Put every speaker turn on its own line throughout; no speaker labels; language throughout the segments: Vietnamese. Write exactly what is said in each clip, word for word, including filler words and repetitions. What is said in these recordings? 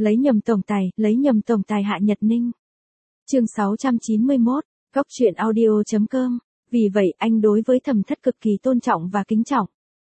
Lấy nhầm tổng tài, lấy nhầm tổng tài Hạ Nhật Ninh. Chương sáu trăm chín mươi mốt, Góc truyện audio chấm com. Vì vậy anh đối với Thẩm Thất cực kỳ tôn trọng và kính trọng.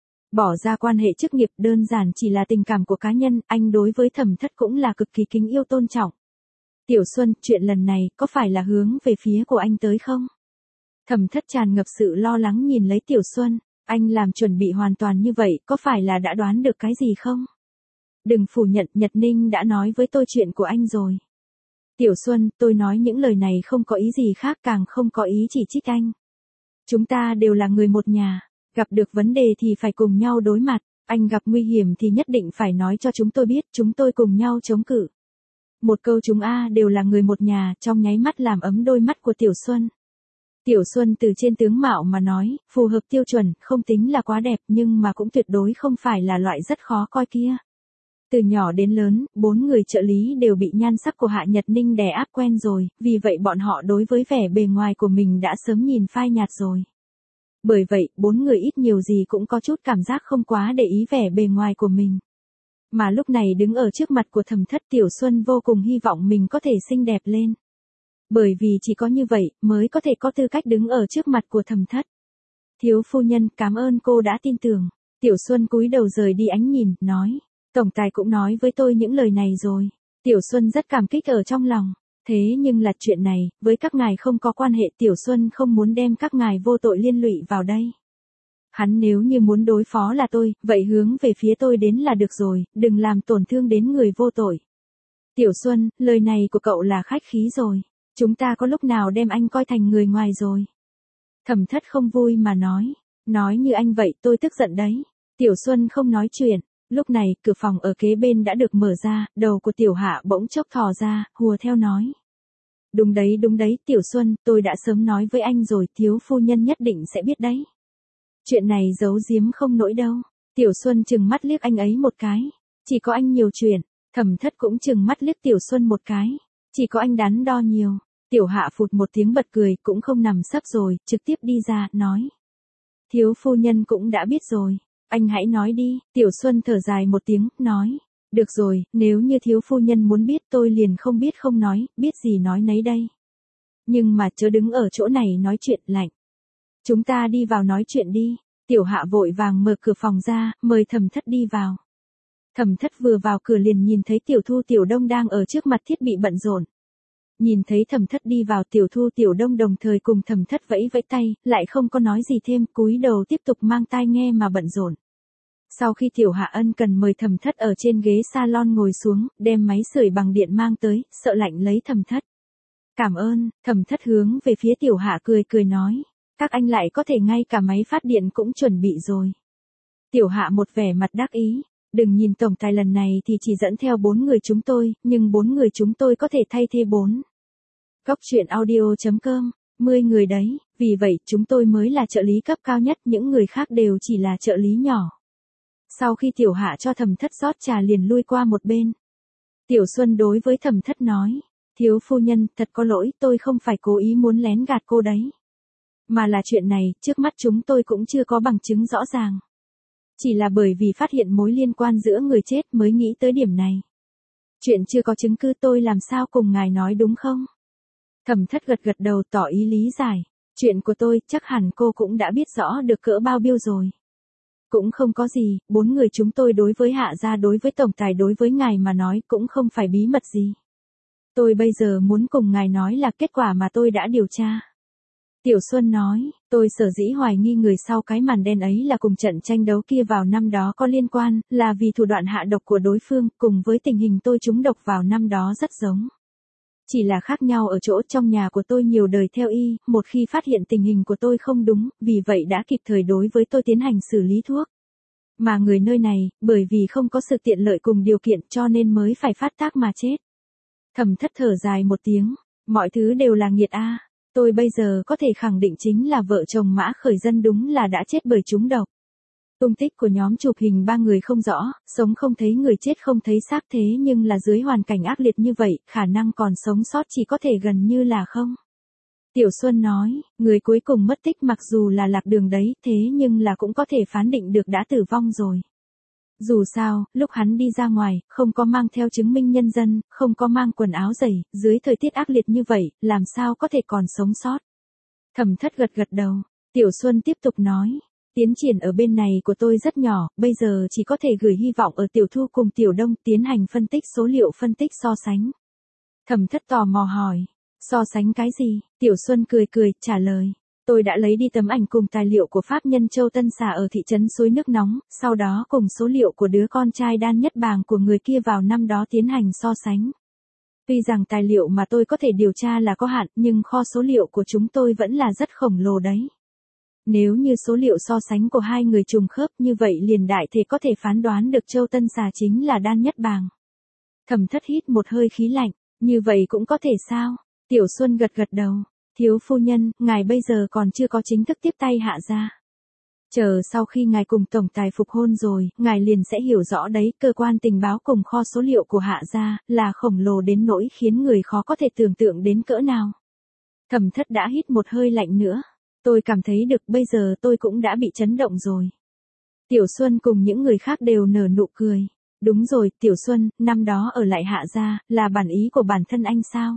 Bỏ ra quan hệ chức nghiệp đơn giản chỉ là tình cảm của cá nhân, anh đối với Thẩm Thất cũng là cực kỳ kính yêu tôn trọng. Tiểu Xuân, chuyện lần này có phải là hướng về phía của anh tới không? Thẩm Thất tràn ngập sự lo lắng nhìn lấy Tiểu Xuân, anh làm chuẩn bị hoàn toàn như vậy, có phải là đã đoán được cái gì không? Đừng phủ nhận, Nhật Ninh đã nói với tôi chuyện của anh rồi. Tiểu Xuân, tôi nói những lời này không có ý gì khác, càng không có ý chỉ trích anh. Chúng ta đều là người một nhà, gặp được vấn đề thì phải cùng nhau đối mặt, anh gặp nguy hiểm thì nhất định phải nói cho chúng tôi biết, chúng tôi cùng nhau chống cự. Một câu chúng A đều là người một nhà, trong nháy mắt làm ấm đôi mắt của Tiểu Xuân. Tiểu Xuân từ trên tướng mạo mà nói, phù hợp tiêu chuẩn, không tính là quá đẹp nhưng mà cũng tuyệt đối không phải là loại rất khó coi kia. Từ nhỏ đến lớn, bốn người trợ lý đều bị nhan sắc của Hạ Nhật Ninh đè áp quen rồi, vì vậy bọn họ đối với vẻ bề ngoài của mình đã sớm nhìn phai nhạt rồi. Bởi vậy, bốn người ít nhiều gì cũng có chút cảm giác không quá để ý vẻ bề ngoài của mình. Mà lúc này đứng ở trước mặt của Thẩm Thất, Tiểu Xuân vô cùng hy vọng mình có thể xinh đẹp lên. Bởi vì chỉ có như vậy, mới có thể có tư cách đứng ở trước mặt của Thẩm Thất. Thiếu phu nhân, cảm ơn cô đã tin tưởng. Tiểu Xuân cúi đầu rời đi ánh nhìn, nói. Tổng tài cũng nói với tôi những lời này rồi. Tiểu Xuân rất cảm kích ở trong lòng. Thế nhưng là chuyện này, với các ngài không có quan hệ, Tiểu Xuân không muốn đem các ngài vô tội liên lụy vào đây. Hắn nếu như muốn đối phó là tôi, vậy hướng về phía tôi đến là được rồi, đừng làm tổn thương đến người vô tội. Tiểu Xuân, lời này của cậu là khách khí rồi. Chúng ta có lúc nào đem anh coi thành người ngoài rồi. Thẩm Thất không vui mà nói. Nói như anh vậy tôi tức giận đấy. Tiểu Xuân không nói chuyện. Lúc này, cửa phòng ở kế bên đã được mở ra, đầu của Tiểu Hạ bỗng chốc thò ra, hùa theo nói. Đúng đấy đúng đấy, Tiểu Xuân, tôi đã sớm nói với anh rồi, thiếu phu nhân nhất định sẽ biết đấy. Chuyện này giấu giếm không nổi đâu. Tiểu Xuân trừng mắt liếc anh ấy một cái. Chỉ có anh nhiều chuyện. Thẩm Thất cũng trừng mắt liếc Tiểu Xuân một cái. Chỉ có anh đắn đo nhiều. Tiểu Hạ phụt một tiếng bật cười, cũng không nằm sấp rồi, trực tiếp đi ra, nói. Thiếu phu nhân cũng đã biết rồi. Anh hãy nói đi. Tiểu Xuân thở dài một tiếng, nói. Được rồi, nếu như thiếu phu nhân muốn biết tôi liền không biết không nói, biết gì nói nấy đây. Nhưng mà chớ đứng ở chỗ này nói chuyện lạnh. Chúng ta đi vào nói chuyện đi. Tiểu Hạ vội vàng mở cửa phòng ra, mời Thẩm Thất đi vào. Thẩm Thất vừa vào cửa liền nhìn thấy Tiểu Thu Tiểu Đông đang ở trước mặt thiết bị bận rộn. Nhìn thấy Thẩm Thất đi vào, Tiểu Thu Tiểu Đông đồng thời cùng Thẩm Thất vẫy vẫy tay, lại không có nói gì thêm, cúi đầu tiếp tục mang tai nghe mà bận rộn. Sau khi Tiểu Hạ ân cần mời Thẩm Thất ở trên ghế salon ngồi xuống, đem máy sưởi bằng điện mang tới, sợ lạnh lấy Thẩm Thất. Cảm ơn. Thẩm Thất hướng về phía Tiểu Hạ cười cười nói. Các anh lại có thể ngay cả máy phát điện cũng chuẩn bị rồi. Tiểu Hạ một vẻ mặt đắc ý. Đừng nhìn tổng tài lần này thì chỉ dẫn theo bốn người chúng tôi, nhưng bốn người chúng tôi có thể thay thế bốn. Góc truyện audio chấm com, mười người đấy, vì vậy chúng tôi mới là trợ lý cấp cao nhất, những người khác đều chỉ là trợ lý nhỏ. Sau khi Tiểu Hạ cho Thẩm Thất rót trà liền lui qua một bên. Tiểu Xuân đối với Thẩm Thất nói, thiếu phu nhân, thật có lỗi, tôi không phải cố ý muốn lén gạt cô đấy. Mà là chuyện này, trước mắt chúng tôi cũng chưa có bằng chứng rõ ràng. Chỉ là bởi vì phát hiện mối liên quan giữa người chết mới nghĩ tới điểm này. Chuyện chưa có chứng cứ tôi làm sao cùng ngài nói đúng không? Thẩm Thất gật gật đầu tỏ ý lý giải. Chuyện của tôi chắc hẳn cô cũng đã biết rõ được cỡ bao nhiêu rồi. Cũng không có gì, bốn người chúng tôi đối với Hạ gia đối với tổng tài đối với ngài mà nói cũng không phải bí mật gì. Tôi bây giờ muốn cùng ngài nói là kết quả mà tôi đã điều tra. Tiểu Xuân nói, tôi sở dĩ hoài nghi người sau cái màn đen ấy là cùng trận tranh đấu kia vào năm đó có liên quan, là vì thủ đoạn hạ độc của đối phương, cùng với tình hình tôi trúng độc vào năm đó rất giống. Chỉ là khác nhau ở chỗ trong nhà của tôi nhiều đời theo y, một khi phát hiện tình hình của tôi không đúng, vì vậy đã kịp thời đối với tôi tiến hành xử lý thuốc. Mà người nơi này, bởi vì không có sự tiện lợi cùng điều kiện cho nên mới phải phát tác mà chết. Thẩm Thất thở dài một tiếng, mọi thứ đều là nghiệt a. Tôi bây giờ có thể khẳng định chính là vợ chồng Mã Khởi Dân đúng là đã chết bởi trúng độc. Tung tích của nhóm chụp hình ba người không rõ, sống không thấy người chết không thấy xác, thế nhưng là dưới hoàn cảnh ác liệt như vậy, khả năng còn sống sót chỉ có thể gần như là không. Tiểu Xuân nói, người cuối cùng mất tích mặc dù là lạc đường đấy, thế nhưng là cũng có thể phán định được đã tử vong rồi. Dù sao, lúc hắn đi ra ngoài, không có mang theo chứng minh nhân dân, không có mang quần áo dày, dưới thời tiết ác liệt như vậy, làm sao có thể còn sống sót. Thẩm Thất gật gật đầu, Tiểu Xuân tiếp tục nói, tiến triển ở bên này của tôi rất nhỏ, bây giờ chỉ có thể gửi hy vọng ở Tiểu Thu cùng Tiểu Đông tiến hành phân tích số liệu phân tích so sánh. Thẩm Thất tò mò hỏi, so sánh cái gì? Tiểu Xuân cười cười, trả lời. Tôi đã lấy đi tấm ảnh cùng tài liệu của pháp nhân Châu Tân Xà ở thị trấn Suối Nước Nóng, sau đó cùng số liệu của đứa con trai đan nhất bàng của người kia vào năm đó tiến hành so sánh. Tuy rằng tài liệu mà tôi có thể điều tra là có hạn, nhưng kho số liệu của chúng tôi vẫn là rất khổng lồ đấy. Nếu như số liệu so sánh của hai người trùng khớp như vậy liền đại thể có thể phán đoán được Châu Tân Xà chính là đan nhất bàng. Thẩm Thất hít một hơi khí lạnh, như vậy cũng có thể sao? Tiểu Xuân gật gật đầu. Thiếu phu nhân, ngài bây giờ còn chưa có chính thức tiếp tay Hạ gia. Chờ sau khi ngài cùng tổng tài phục hôn rồi, ngài liền sẽ hiểu rõ đấy, cơ quan tình báo cùng kho số liệu của Hạ gia là khổng lồ đến nỗi khiến người khó có thể tưởng tượng đến cỡ nào. Thẩm Thất đã hít một hơi lạnh nữa. Tôi cảm thấy được bây giờ tôi cũng đã bị chấn động rồi. Tiểu Xuân cùng những người khác đều nở nụ cười. Đúng rồi, Tiểu Xuân, năm đó ở lại Hạ gia, là bản ý của bản thân anh sao?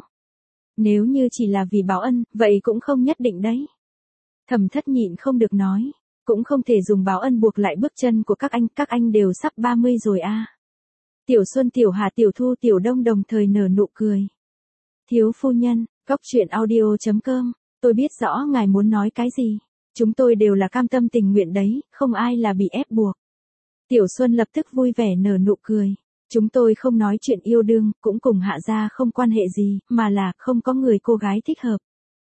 Nếu như chỉ là vì báo ân, vậy cũng không nhất định đấy. Thẩm Thất nhịn không được nói, cũng không thể dùng báo ân buộc lại bước chân của các anh, các anh đều sắp ba mươi rồi a. Tiểu Xuân, Tiểu Hà, Tiểu Thu, Tiểu Đông đồng thời nở nụ cười. Thiếu phu nhân, Cóc Truyện Audio chấm com, tôi biết rõ ngài muốn nói cái gì. Chúng tôi đều là cam tâm tình nguyện đấy, không ai là bị ép buộc. Tiểu Xuân lập tức vui vẻ nở nụ cười. Chúng tôi không nói chuyện yêu đương, cũng cùng Hạ gia không quan hệ gì, mà là không có người cô gái thích hợp.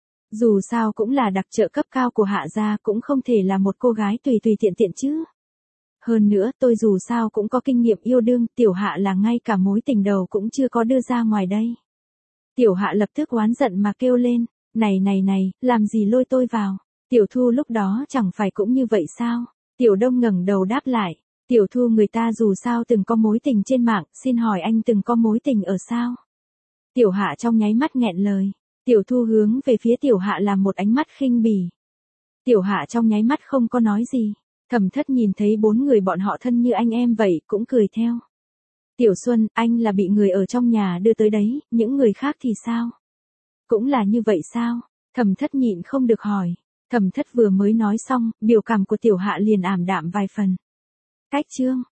Dù sao cũng là đặc trợ cấp cao của Hạ gia, cũng không thể là một cô gái tùy tùy tiện tiện chứ. Hơn nữa, tôi dù sao cũng có kinh nghiệm yêu đương, Tiểu Hạ là ngay cả mối tình đầu cũng chưa có đưa ra ngoài đây. Tiểu Hạ lập tức oán giận mà kêu lên, này này này, làm gì lôi tôi vào? Tiểu Thu lúc đó chẳng phải cũng như vậy sao? Tiểu Đông ngẩng đầu đáp lại. Tiểu Thu, người ta dù sao từng có mối tình trên mạng, xin hỏi anh từng có mối tình ở sao? Tiểu Hạ trong nháy mắt nghẹn lời. Tiểu Thu hướng về phía Tiểu Hạ làm một ánh mắt khinh bỉ. Tiểu Hạ trong nháy mắt không có nói gì. Thẩm Thất nhìn thấy bốn người bọn họ thân như anh em vậy, cũng cười theo. Tiểu Xuân, anh là bị người ở trong nhà đưa tới đấy, những người khác thì sao? Cũng là như vậy sao? Thẩm Thất nhịn không được hỏi. Thẩm Thất vừa mới nói xong, biểu cảm của Tiểu Hạ liền ảm đạm vài phần. Cách chương